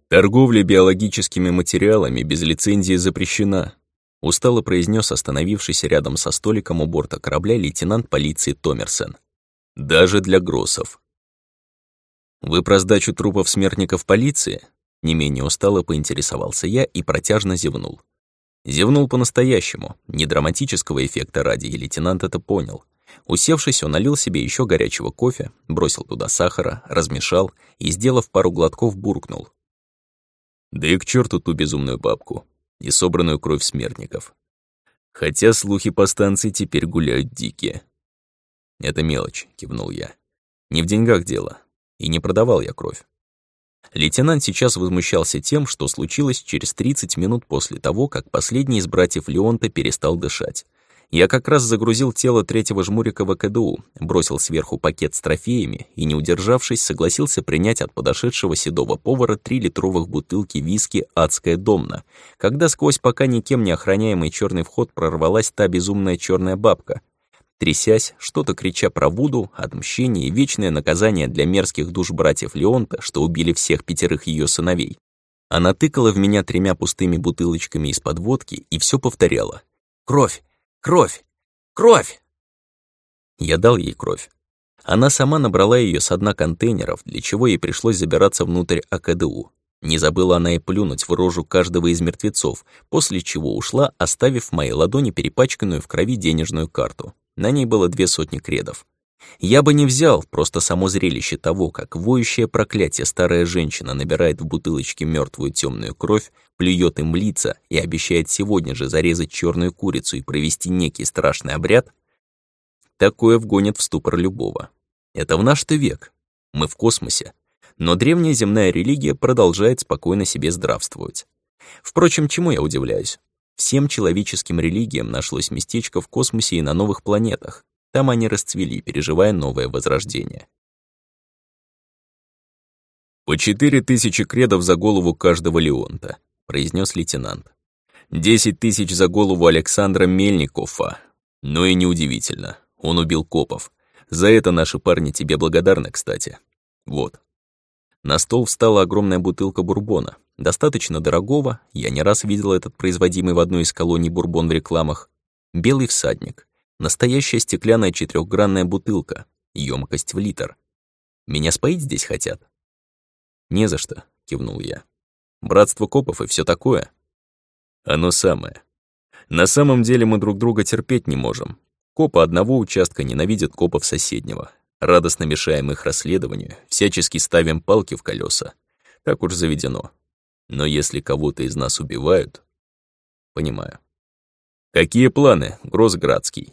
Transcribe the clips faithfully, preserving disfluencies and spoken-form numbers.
Торговля биологическими материалами без лицензии запрещена, устало произнес остановившийся рядом со столиком у борта корабля лейтенант полиции Томерсен. Даже для гроссов. Вы про сдачу трупов смертников полиции? Не менее устало поинтересовался я и протяжно зевнул. Зевнул по-настоящему, не драматического эффекта ради, и лейтенант это понял. Усевшись, он налил себе еще горячего кофе, бросил туда сахара, размешал и, сделав пару глотков, буркнул. Да и к черту ту безумную бабку и собранную кровь смертников. Хотя слухи по станции теперь гуляют дикие. «Это мелочь», — кивнул я. «Не в деньгах дело. И не продавал я кровь». Лейтенант сейчас возмущался тем, что случилось через тридцать минут после того, как последний из братьев Леонта перестал дышать. Я как раз загрузил тело третьего жмурика в КДУ, бросил сверху пакет с трофеями и, не удержавшись, согласился принять от подошедшего седого повара три литровых бутылки виски «Адская домна», когда сквозь пока никем не охраняемый черный вход прорвалась та безумная черная бабка. Трясясь, что-то крича про Вуду, отмщение и вечное наказание для мерзких душ братьев Леонта, что убили всех пятерых ее сыновей. Она тыкала в меня тремя пустыми бутылочками из-под водки и все повторяла. «Кровь! Кровь! Кровь!» Я дал ей кровь. Она сама набрала ее с дна контейнеров, для чего ей пришлось забираться внутрь АКДУ. Не забыла она и плюнуть в рожу каждого из мертвецов, после чего ушла, оставив в моей ладони перепачканную в крови денежную карту. На ней было две сотни кредов. Я бы не взял, просто само зрелище того, как воющее проклятие старая женщина набирает в бутылочке мертвую темную кровь, плюет им в лица и обещает сегодня же зарезать черную курицу и провести некий страшный обряд, такое вгонит в ступор любого. Это в наш-то век. Мы в космосе. Но древняя земная религия продолжает спокойно себе здравствовать. Впрочем, чему я удивляюсь? Всем человеческим религиям нашлось местечко в космосе и на новых планетах. Там они расцвели, переживая новое возрождение. «По четыре тысячи кредов за голову каждого Леонта», — произнес лейтенант. «Десять тысяч за голову Александра Мельникова. Ну и неудивительно, он убил копов. За это наши парни тебе благодарны, кстати. Вот». На стол встала огромная бутылка бурбона. Достаточно дорогого, я не раз видел этот производимый в одной из колоний бурбон в рекламах. Белый всадник. Настоящая стеклянная четырехгранная бутылка, емкость в литр. Меня споить здесь хотят? Не за что, кивнул я. Братство копов и все такое. Оно самое. На самом деле мы друг друга терпеть не можем. Копы одного участка ненавидят копов соседнего. Радостно мешаем их расследованию, всячески ставим палки в колеса. Так уж заведено. Но если кого-то из нас убивают... Понимаю. Какие планы, Гроссградский?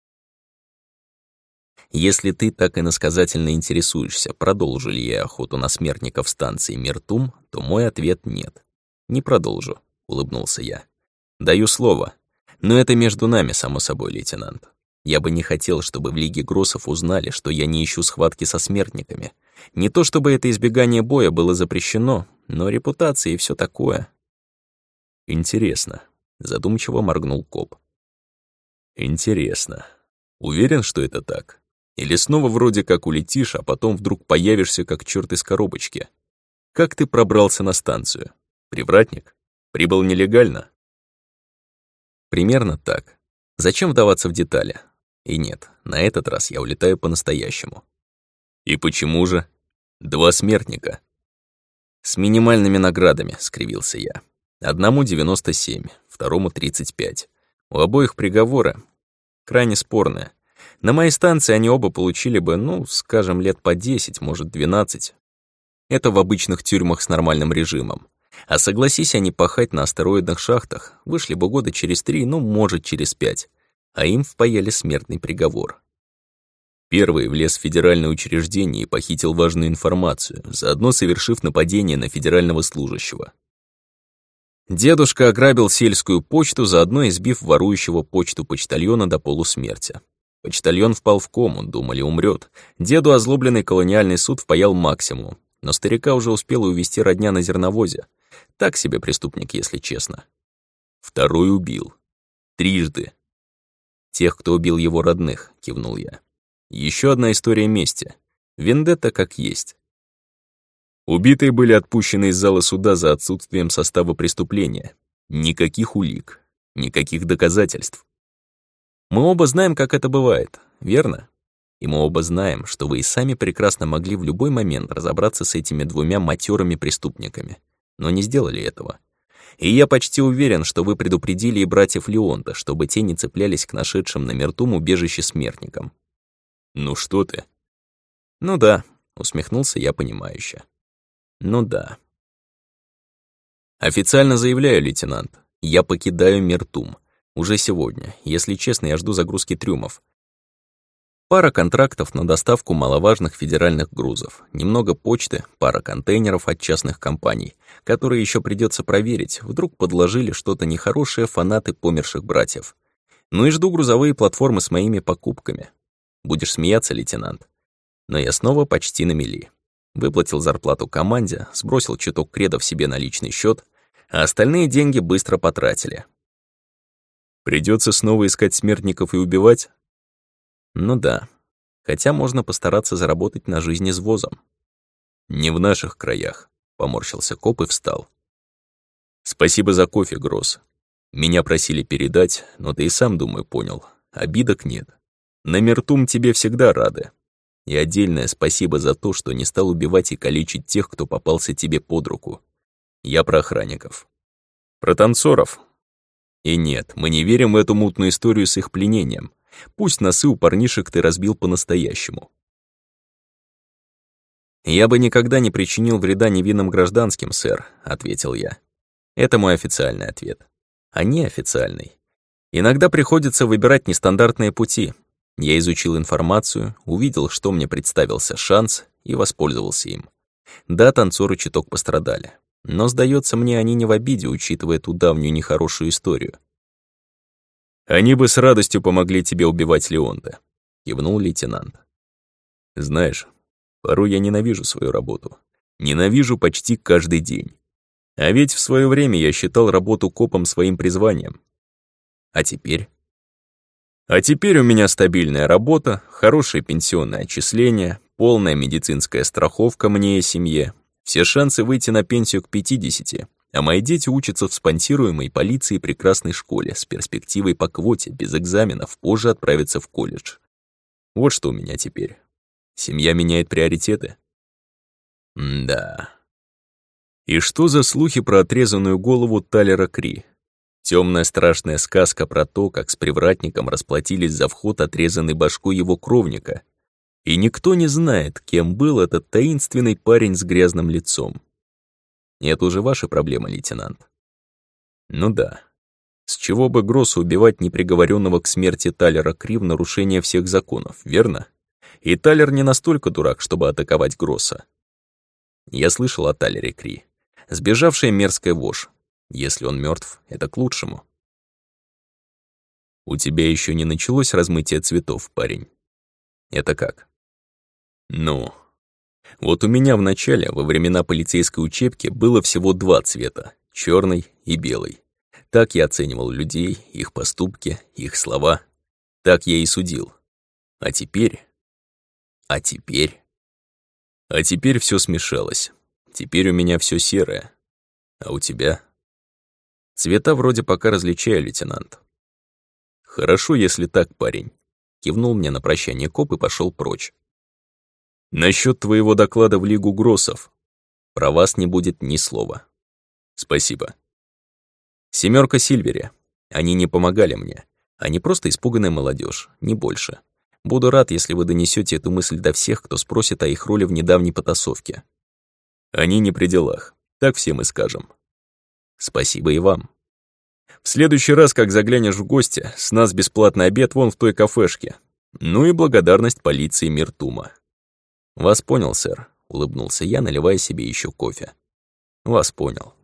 Если ты так иносказательно интересуешься, продолжу ли я охоту на смертников станции Миртум, то мой ответ — нет. Не продолжу, улыбнулся я. Даю слово. Но это между нами, само собой, лейтенант. Я бы не хотел, чтобы в Лиге Гроссов узнали, что я не ищу схватки со смертниками. Не то чтобы это избегание боя было запрещено, но репутация и все такое. Интересно, задумчиво моргнул коп. Интересно. Уверен, что это так? Или снова вроде как улетишь, а потом вдруг появишься как черт из коробочки? Как ты пробрался на станцию? Привратник? Прибыл нелегально? Примерно так. Зачем вдаваться в детали? И нет, на этот раз я улетаю по-настоящему. И почему же? Два смертника. С минимальными наградами, скривился я. Одному девяносто семь, второму тридцать пять. У обоих приговоры крайне спорные. На моей станции они оба получили бы, ну, скажем, лет по десять, может, двенадцать. Это в обычных тюрьмах с нормальным режимом. А согласись они пахать на астероидных шахтах, вышли бы года через три, ну, может, через пять. А им впаяли смертный приговор. Первый влез в федеральное учреждение и похитил важную информацию, заодно совершив нападение на федерального служащего. Дедушка ограбил сельскую почту, заодно избив ворующего почту почтальона до полусмерти. Почтальон впал в кому, думали, умрет. Деду озлобленный колониальный суд впаял максимум, но старика уже успела увезти родня на зерновозе. Так себе преступник, если честно. Второй убил. Трижды. Тех, кто убил его родных, кивнул я. Еще одна история мести. Вендетта как есть. Убитые были отпущены из зала суда за отсутствием состава преступления. Никаких улик, никаких доказательств. Мы оба знаем, как это бывает, верно? И мы оба знаем, что вы и сами прекрасно могли в любой момент разобраться с этими двумя матерыми преступниками, но не сделали этого. И я почти уверен, что вы предупредили и братьев Леонта, чтобы те не цеплялись к нашедшим на Миртум убежище смертникам. Ну что ты? Ну да, усмехнулся я понимающе. Ну да. Официально заявляю, лейтенант, я покидаю Миртум. Уже сегодня. Если честно, я жду загрузки трюмов. Пара контрактов на доставку маловажных федеральных грузов, немного почты, пара контейнеров от частных компаний, которые еще придется проверить, вдруг подложили что-то нехорошее фанаты померших братьев. Ну и жду грузовые платформы с моими покупками. Будешь смеяться, лейтенант. Но я снова почти на мели. Выплатил зарплату команде, сбросил чуток кредов себе на личный счет, а остальные деньги быстро потратили. Придется снова искать смертников и убивать? Ну да, хотя можно постараться заработать на жизнь извозом. Не в наших краях, поморщился коп и встал. Спасибо за кофе, Гросс. Меня просили передать, но ты и сам, думаю, понял. Обидок нет. На Миртум тебе всегда рады. И отдельное спасибо за то, что не стал убивать и калечить тех, кто попался тебе под руку. Я про охранников. Про танцоров. И нет, мы не верим в эту мутную историю с их пленением. Пусть носы у парнишек ты разбил по-настоящему. «Я бы никогда не причинил вреда невинным гражданским, сэр», — ответил я. Это мой официальный ответ. А неофициальный. Иногда приходится выбирать нестандартные пути. Я изучил информацию, увидел, что мне представился шанс, и воспользовался им. Да, танцоры чуток пострадали. Но, сдается мне, они не в обиде, учитывая ту давнюю нехорошую историю. «Они бы с радостью помогли тебе убивать Леонта», — кивнул лейтенант. «Знаешь, порой я ненавижу свою работу. Ненавижу почти каждый день. А ведь в свое время я считал работу копом своим призванием. А теперь? А теперь у меня стабильная работа, хорошее пенсионное отчисление, полная медицинская страховка мне и семье, все шансы выйти на пенсию к пятидесяти. А мои дети учатся в спонсируемой полицией прекрасной школе с перспективой по квоте, без экзаменов, позже отправиться в колледж. Вот что у меня теперь. Семья меняет приоритеты? М-да. И что за слухи про отрезанную голову Талера Кри? Темная страшная сказка про то, как с привратником расплатились за вход отрезанной башкой его кровника. И никто не знает, кем был этот таинственный парень с грязным лицом. И это уже ваша проблема, лейтенант. Ну да. С чего бы Гроссу убивать неприговоренного к смерти Талера Кри в нарушение всех законов, верно? И Талер не настолько дурак, чтобы атаковать Гросса. Я слышал о Талере Кри. Сбежавшая мерзкая вошь. Если он мертв, это к лучшему. У тебя еще не началось размытие цветов, парень? Это как? Ну... Вот у меня в начале, во времена полицейской учебки, было всего два цвета — черный и белый. Так я оценивал людей, их поступки, их слова. Так я и судил. А теперь... А теперь... А теперь все смешалось. Теперь у меня все серое. А у тебя? Цвета вроде пока различаю, лейтенант. Хорошо, если так, парень. Кивнул мне на прощание коп и пошел прочь. Насчет твоего доклада в Лигу Гроссов. Про вас не будет ни слова. Спасибо. Семерка Сильвери. Они не помогали мне. Они просто испуганная молодежь, не больше. Буду рад, если вы донесете эту мысль до всех, кто спросит о их роли в недавней потасовке. Они не при делах. Так всем и скажем. Спасибо и вам. В следующий раз, как заглянешь в гости, с нас бесплатный обед вон в той кафешке. Ну и благодарность полиции Миртума. «Вас понял, сэр», — улыбнулся я, наливая себе еще кофе. «Вас понял».